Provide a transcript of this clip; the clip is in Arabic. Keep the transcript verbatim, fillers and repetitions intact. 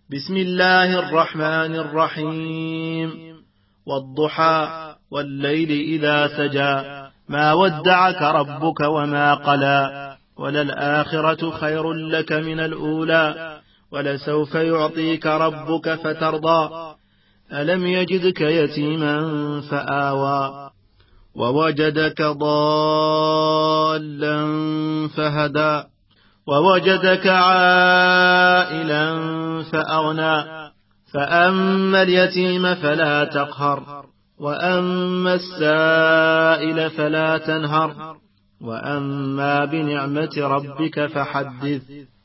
بسم الله الرحمن الرحيم. والضحى والليل إذا سجى ما ودعك ربك وما قلى وللآخرة خير لك من الأولى ولسوف يعطيك ربك فترضى ألم يجدك يتيما فآوى ووجدك ضالا فهدى ووجدك عائلا فأغنى فأما اليتيم فلا تقهر وأما السائل فلا تنهر وأما بنعمة ربك فحدث.